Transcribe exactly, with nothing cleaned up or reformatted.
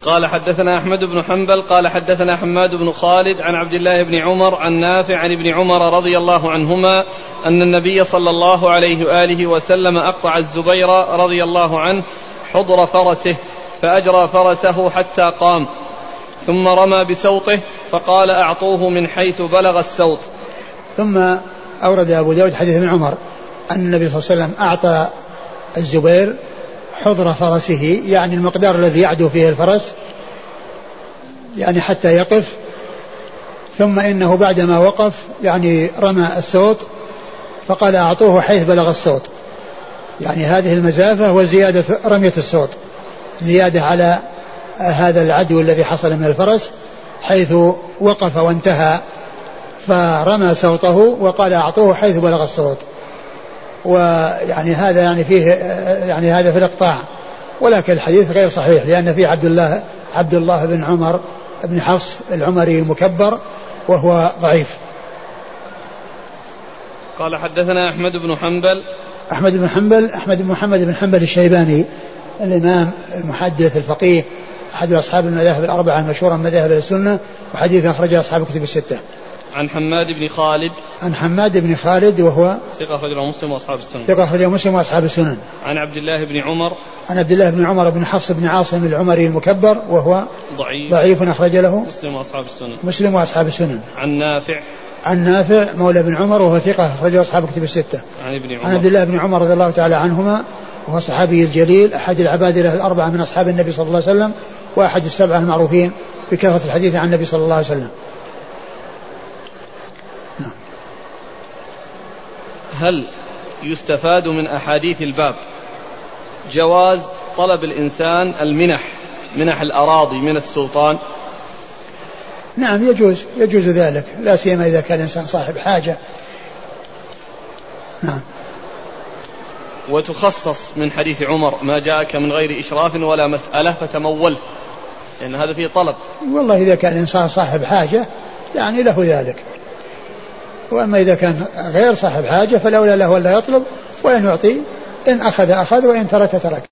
قال حدثنا أحمد بن حنبل قال حدثنا حماد بن خالد عن عبد الله بن عمر عن نافع عن ابن عمر رضي الله عنهما أن النبي صلى الله عليه وآله وسلم أقطع الزبير رضي الله عنه حضر فرسه فأجرى فرسه حتى قام ثم رمى بسوطه فقال أعطوه من حيث بلغ السوط. ثم أورد أبو داود حديث ابن عمر أن النبي صلى الله عليه وسلم أعطى الزبير حضر فرسه يعني المقدار الذي يعدو فيه الفرس يعني حتى يقف, ثم إنه بعدما وقف يعني رمى السوط فقال أعطوه حيث بلغ السوط, يعني هذه المسافة وزيادة رمية السوط زيادة على هذا العدو الذي حصل من الفرس حيث وقف وانتهى, فرمى سوطه وقال أعطوه حيث بلغ السوط. ويعني هذا يعني فيه يعني هذا في الإقطاع, ولكن الحديث غير صحيح لأن فيه عبد الله عبد الله بن عمر بن حفص العمري المكبر وهو ضعيف. قال حدثنا أحمد بن حنبل أحمد بن حنبل أحمد بن محمد بن حنبل الشيباني الإمام المحدث الفقيه أحد أصحاب المذاهب الأربعة المشهورة من مذاهب السنة, وحديث أخرجه أصحاب الكتب الستة. عن حماد بن خالد عن حماد بن خالد وهو ثقة أخرجه مسلم وأصحاب السنن ثقة أخرجه مسلم وأصحاب السنن. عن عبد الله بن عمر عن عبد الله بن عمر بن حفص بن عاصم العمري المكبر وهو ضعيف ضعيف أخرج له مسلم وأصحاب السنن مسلم وأصحاب السنن. عن نافع عن نافع مولى بن عمر وهو ثقة أخرجه أصحاب الكتب الستة. عن ابن عمر عن عبد الله بن عمر رضي الله تعالى عنهما وهو صحابي الجليل أحد العبادلة الأربعة من أصحاب النبي صلى الله عليه وسلم وأحد السبعة المعروفين بكثرة الحديث عن النبي صلى الله عليه وسلم. هل يستفاد من أحاديث الباب جواز طلب الإنسان المنح منح الأراضي من السلطان؟ نعم يجوز يجوز ذلك, لا سيما إذا كان الإنسان صاحب حاجة. نعم. وتخصص من حديث عمر ما جاءك من غير إشراف ولا مسألة فتمول, لأن هذا فيه طلب. والله إذا كان الإنسان صاحب حاجة يعني له ذلك, وأما إذا كان غير صاحب حاجة فلولا له ولا يطلب, وإن يعطي إن أخذ أخذ وإن ترك ترك.